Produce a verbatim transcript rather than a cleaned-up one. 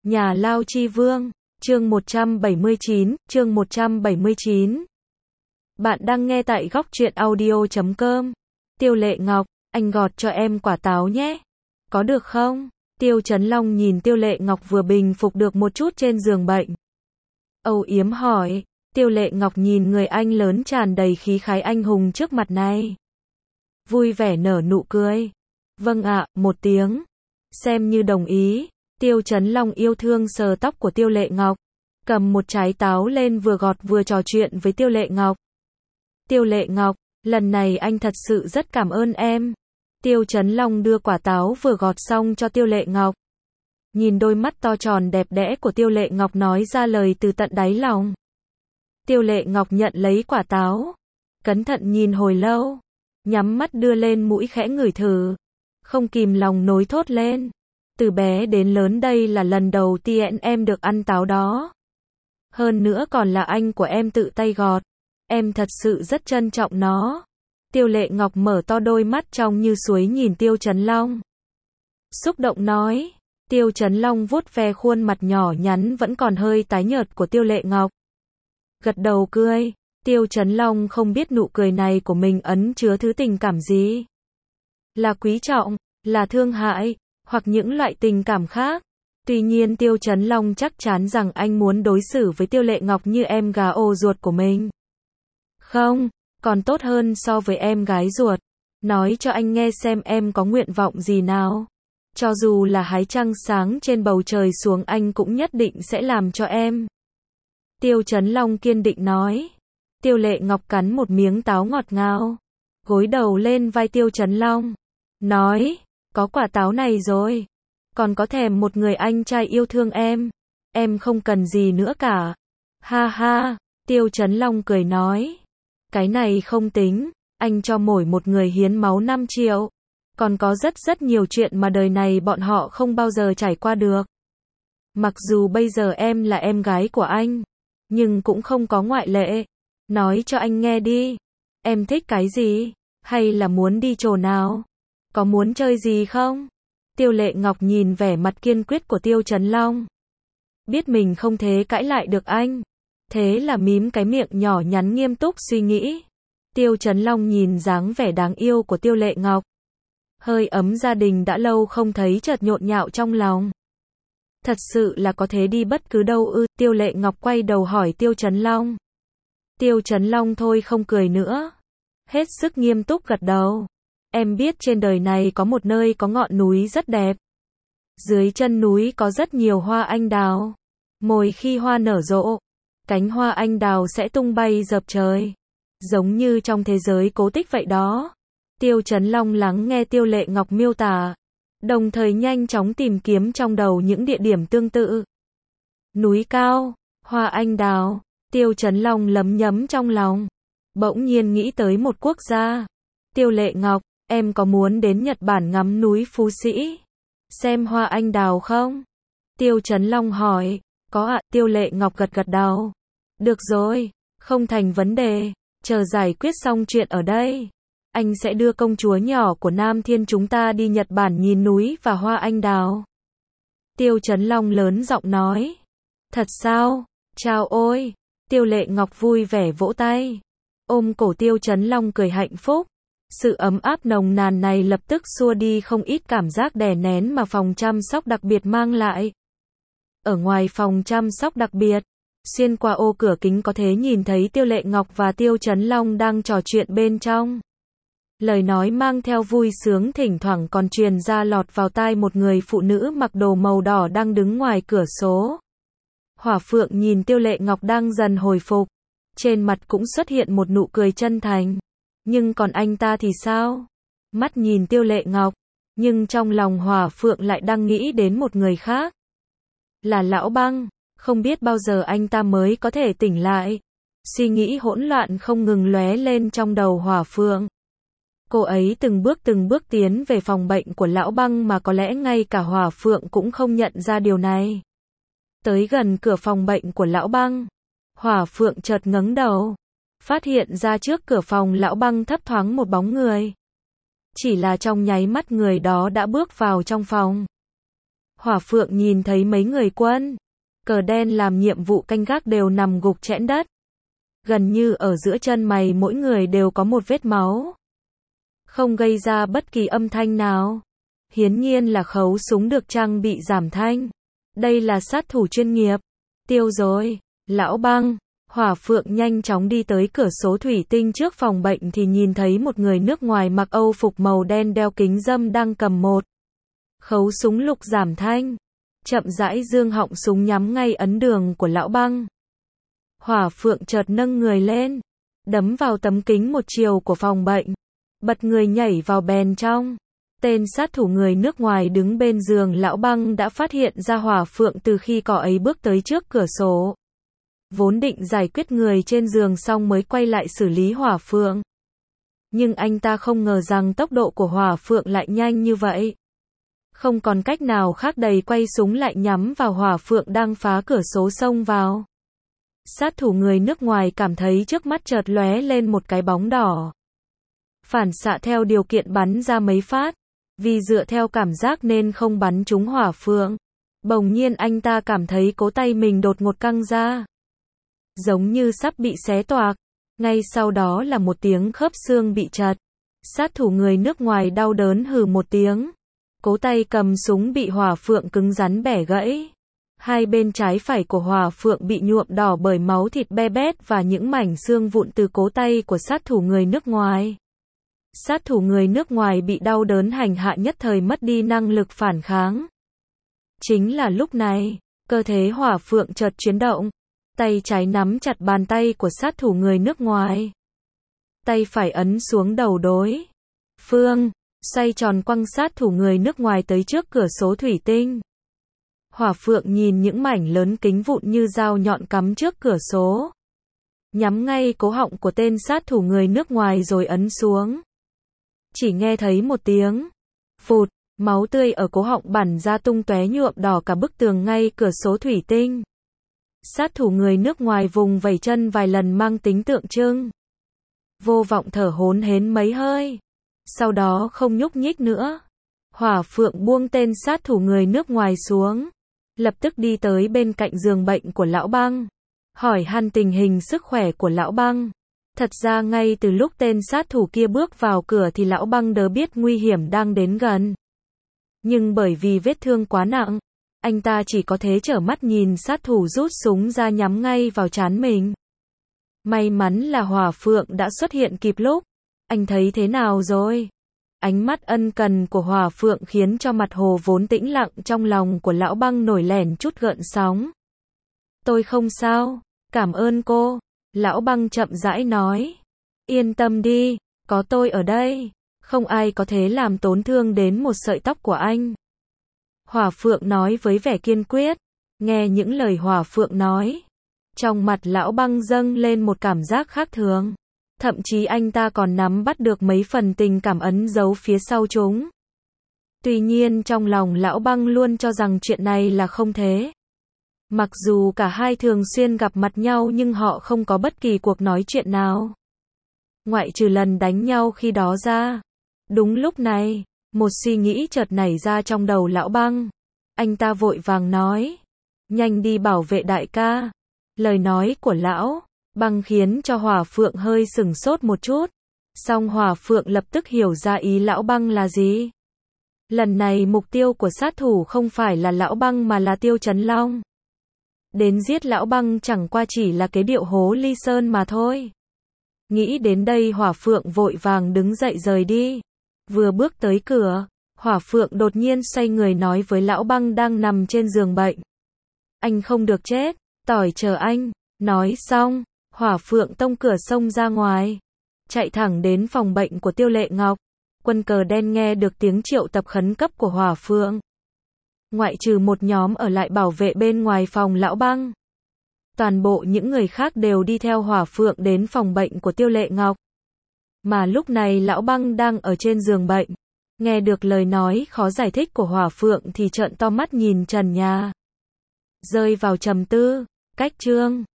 Nhà Lao Chi Vương, chương một trăm bảy mươi chín, chương một trăm bảy mươi chín. Bạn đang nghe tại góc truyện audio chấm com. Tiêu Lệ Ngọc, anh gọt cho em quả táo nhé. Có được không? Tiêu Chấn Long nhìn Tiêu Lệ Ngọc vừa bình phục được một chút trên giường bệnh. Âu yếm hỏi. Tiêu Lệ Ngọc nhìn người anh lớn tràn đầy khí khái anh hùng trước mặt này. Vui vẻ nở nụ cười. Vâng ạ, một tiếng. Xem như đồng ý. Tiêu Chấn Long yêu thương sờ tóc của Tiêu Lệ Ngọc. Cầm một trái táo lên vừa gọt vừa trò chuyện với Tiêu Lệ Ngọc. Tiêu Lệ Ngọc, lần này anh thật sự rất cảm ơn em. Tiêu Chấn Long đưa quả táo vừa gọt xong cho Tiêu Lệ Ngọc. Nhìn đôi mắt to tròn đẹp đẽ của Tiêu Lệ Ngọc nói ra lời từ tận đáy lòng. Tiêu Lệ Ngọc nhận lấy quả táo. Cẩn thận nhìn hồi lâu. Nhắm mắt đưa lên mũi khẽ ngửi thử. Không kìm lòng nối thốt lên. Từ bé đến lớn đây là lần đầu tiên em được ăn táo đó. Hơn nữa còn là anh của em tự tay gọt. Em thật sự rất trân trọng nó. Tiêu Lệ Ngọc mở to đôi mắt trong như suối nhìn Tiêu Chấn Long. Xúc động nói. Tiêu Chấn Long vuốt ve khuôn mặt nhỏ nhắn vẫn còn hơi tái nhợt của Tiêu Lệ Ngọc. Gật đầu cười. Tiêu Chấn Long không biết nụ cười này của mình ẩn chứa thứ tình cảm gì. Là quý trọng, là thương hại, hoặc những loại tình cảm khác. Tuy nhiên Tiêu Chấn Long chắc chắn rằng anh muốn đối xử với Tiêu Lệ Ngọc như em gà ô ruột của mình. Không, còn tốt hơn so với em gái ruột. Nói cho anh nghe xem em có nguyện vọng gì nào. Cho dù là hái trăng sáng trên bầu trời xuống anh cũng nhất định sẽ làm cho em. Tiêu Chấn Long kiên định nói. Tiêu Lệ Ngọc cắn một miếng táo ngọt ngào. Gối đầu lên vai Tiêu Chấn Long. Nói, có quả táo này rồi. Còn có thèm một người anh trai yêu thương em. Em không cần gì nữa cả. Ha ha, Tiêu Chấn Long cười nói. Cái này không tính, anh cho mỗi một người hiến máu năm triệu. Còn có rất rất nhiều chuyện mà đời này bọn họ không bao giờ trải qua được. Mặc dù bây giờ em là em gái của anh, nhưng cũng không có ngoại lệ. Nói cho anh nghe đi. Em thích cái gì? Hay là muốn đi chỗ nào? Có muốn chơi gì không? Tiêu Lệ Ngọc nhìn vẻ mặt kiên quyết của Tiêu Chấn Long. Biết mình không thể cãi lại được anh. Thế là mím cái miệng nhỏ nhắn nghiêm túc suy nghĩ. Tiêu Chấn Long nhìn dáng vẻ đáng yêu của Tiêu Lệ Ngọc. Hơi ấm gia đình đã lâu không thấy chợt nhộn nhạo trong lòng. Thật sự là có thế đi bất cứ đâu ư? Tiêu Lệ Ngọc quay đầu hỏi Tiêu Chấn Long. Tiêu Chấn Long thôi không cười nữa. Hết sức nghiêm túc gật đầu. Em biết trên đời này có một nơi có ngọn núi rất đẹp. Dưới chân núi có rất nhiều hoa anh đào. Mỗi khi hoa nở rộ, cánh hoa anh đào sẽ tung bay dập trời. Giống như trong thế giới cố tích vậy đó. Tiêu Chấn Long lắng nghe Tiêu Lệ Ngọc miêu tả. Đồng thời nhanh chóng tìm kiếm trong đầu những địa điểm tương tự. Núi cao, hoa anh đào. Tiêu Chấn Long lấm nhấm trong lòng. Bỗng nhiên nghĩ tới một quốc gia. Tiêu Lệ Ngọc, em có muốn đến Nhật Bản ngắm núi Phú Sĩ? Xem hoa anh đào không? Tiêu Chấn Long hỏi. Có ạ, Tiêu Lệ Ngọc gật gật đầu. Được rồi, không thành vấn đề. Chờ giải quyết xong chuyện ở đây. Anh sẽ đưa công chúa nhỏ của Nam Thiên chúng ta đi Nhật Bản nhìn núi và hoa anh đào. Tiêu Chấn Long lớn giọng nói. Thật sao? Chao ôi! Tiêu Lệ Ngọc vui vẻ vỗ tay. Ôm cổ Tiêu Chấn Long cười hạnh phúc. Sự ấm áp nồng nàn này lập tức xua đi không ít cảm giác đè nén mà phòng chăm sóc đặc biệt mang lại. Ở ngoài phòng chăm sóc đặc biệt, xuyên qua ô cửa kính có thể nhìn thấy Tiêu Lệ Ngọc và Tiêu Chấn Long đang trò chuyện bên trong. Lời nói mang theo vui sướng thỉnh thoảng còn truyền ra lọt vào tai một người phụ nữ mặc đồ màu đỏ đang đứng ngoài cửa sổ. Hỏa Phượng nhìn Tiêu Lệ Ngọc đang dần hồi phục. Trên mặt cũng xuất hiện một nụ cười chân thành. Nhưng còn anh ta thì sao? Mắt nhìn Tiêu Lệ Ngọc. Nhưng trong lòng Hỏa Phượng lại đang nghĩ đến một người khác. Là Lão Băng. Không biết bao giờ anh ta mới có thể tỉnh lại. Suy nghĩ hỗn loạn không ngừng lóe lên trong đầu Hỏa Phượng. Cô ấy từng bước từng bước tiến về phòng bệnh của Lão Băng mà có lẽ ngay cả Hỏa Phượng cũng không nhận ra điều này. Tới gần cửa phòng bệnh của Lão Băng, Hỏa Phượng chợt ngẩng đầu, phát hiện ra trước cửa phòng Lão Băng thấp thoáng một bóng người. Chỉ là trong nháy mắt người đó đã bước vào trong phòng. Hỏa Phượng nhìn thấy mấy người quân cờ đen làm nhiệm vụ canh gác đều nằm gục chẽn đất. Gần như ở giữa chân mày mỗi người đều có một vết máu. Không gây ra bất kỳ âm thanh nào. Hiển nhiên là khẩu súng được trang bị giảm thanh. Đây là sát thủ chuyên nghiệp. Tiêu rồi. Lão Băng. Hỏa Phượng nhanh chóng đi tới cửa sổ thủy tinh trước phòng bệnh thì nhìn thấy một người nước ngoài mặc Âu phục màu đen đeo kính râm đang cầm một khẩu súng lục giảm thanh. Chậm rãi dương họng súng nhắm ngay ấn đường của Lão Băng. Hỏa Phượng chợt nâng người lên, đấm vào tấm kính một chiều của phòng bệnh, bật người nhảy vào bèn trong. Tên sát thủ người nước ngoài đứng bên giường Lão Băng đã phát hiện ra Hỏa Phượng từ khi cậu ấy bước tới trước cửa sổ. Vốn định giải quyết người trên giường xong mới quay lại xử lý Hỏa Phượng. Nhưng anh ta không ngờ rằng tốc độ của Hỏa Phượng lại nhanh như vậy. Không còn cách nào khác đầy quay súng lại nhắm vào Hỏa Phượng đang phá cửa sổ xông vào. Sát thủ người nước ngoài cảm thấy trước mắt chợt lóe lên một cái bóng đỏ. Phản xạ theo điều kiện bắn ra mấy phát. Vì dựa theo cảm giác nên không bắn trúng Hỏa Phượng. Bỗng nhiên anh ta cảm thấy cổ tay mình đột ngột căng ra. Giống như sắp bị xé toạc. Ngay sau đó là một tiếng khớp xương bị chật. Sát thủ người nước ngoài đau đớn hừ một tiếng. Cổ tay cầm súng bị Hỏa Phượng cứng rắn bẻ gãy. Hai bên trái phải của Hỏa Phượng bị nhuộm đỏ bởi máu thịt be bét và những mảnh xương vụn từ cổ tay của sát thủ người nước ngoài. Sát thủ người nước ngoài bị đau đớn hành hạ nhất thời mất đi năng lực phản kháng. Chính là lúc này, cơ thể Hỏa Phượng chợt chuyển động. Tay trái nắm chặt bàn tay của sát thủ người nước ngoài. Tay phải ấn xuống đầu đối phương, xoay tròn quăng sát thủ người nước ngoài tới trước cửa sổ thủy tinh. Hỏa Phượng nhìn những mảnh lớn kính vụn như dao nhọn cắm trước cửa sổ. Nhắm ngay cố họng của tên sát thủ người nước ngoài rồi ấn xuống. Chỉ nghe thấy một tiếng phụt, máu tươi ở cố họng bắn ra tung tóe nhuộm đỏ cả bức tường ngay cửa sổ thủy tinh. Sát thủ người nước ngoài vùng vẩy chân vài lần mang tính tượng trưng. Vô vọng thở hổn hển mấy hơi. Sau đó không nhúc nhích nữa. Hỏa Phượng buông tên sát thủ người nước ngoài xuống. Lập tức đi tới bên cạnh giường bệnh của Lão Băng. Hỏi han tình hình sức khỏe của Lão Băng. Thật ra ngay từ lúc tên sát thủ kia bước vào cửa thì Lão Băng đã biết nguy hiểm đang đến gần. Nhưng bởi vì vết thương quá nặng, anh ta chỉ có thể trơ mắt nhìn sát thủ rút súng ra nhắm ngay vào trán mình. May mắn là Hỏa Phượng đã xuất hiện kịp lúc. Anh thấy thế nào rồi? Ánh mắt ân cần của Hỏa Phượng khiến cho mặt hồ vốn tĩnh lặng trong lòng của Lão Băng nổi lẻn chút gợn sóng. Tôi không sao, cảm ơn cô. Lão Băng chậm rãi nói. Yên tâm đi, có tôi ở đây. Không ai có thể làm tổn thương đến một sợi tóc của anh. Hỏa Phượng nói với vẻ kiên quyết. Nghe những lời Hỏa Phượng nói, trong mặt Lão Băng dâng lên một cảm giác khác thường. Thậm chí anh ta còn nắm bắt được mấy phần tình cảm ẩn giấu phía sau chúng. Tuy nhiên trong lòng Lão Băng luôn cho rằng chuyện này là không thế. Mặc dù cả hai thường xuyên gặp mặt nhau nhưng họ không có bất kỳ cuộc nói chuyện nào. Ngoại trừ lần đánh nhau khi đó ra. Đúng lúc này, một suy nghĩ chợt nảy ra trong đầu Lão Băng. Anh ta vội vàng nói. Nhanh đi bảo vệ đại ca. Lời nói của Lão Băng khiến cho Hỏa Phượng hơi sửng sốt một chút. Song Hỏa Phượng lập tức hiểu ra ý Lão Băng là gì. Lần này mục tiêu của sát thủ không phải là Lão Băng mà là Tiêu Chấn Long. Đến giết Lão Băng chẳng qua chỉ là cái điệu hố ly sơn mà thôi. Nghĩ đến đây Hỏa Phượng vội vàng đứng dậy rời đi. Vừa bước tới cửa, Hỏa Phượng đột nhiên xoay người nói với Lão Băng đang nằm trên giường bệnh. Anh không được chết, tỏi chờ anh. Nói xong, Hỏa Phượng tông cửa xông ra ngoài. Chạy thẳng đến phòng bệnh của Tiêu Lệ Ngọc. Quân cờ đen nghe được tiếng triệu tập khẩn cấp của Hỏa Phượng. Ngoại trừ một nhóm ở lại bảo vệ bên ngoài phòng Lão Băng. Toàn bộ những người khác đều đi theo Hỏa Phượng đến phòng bệnh của Tiêu Lệ Ngọc. Mà lúc này Lão Băng đang ở trên giường bệnh. Nghe được lời nói khó giải thích của Hỏa Phượng thì trợn to mắt nhìn trần nhà. Rơi vào trầm tư. Cách chương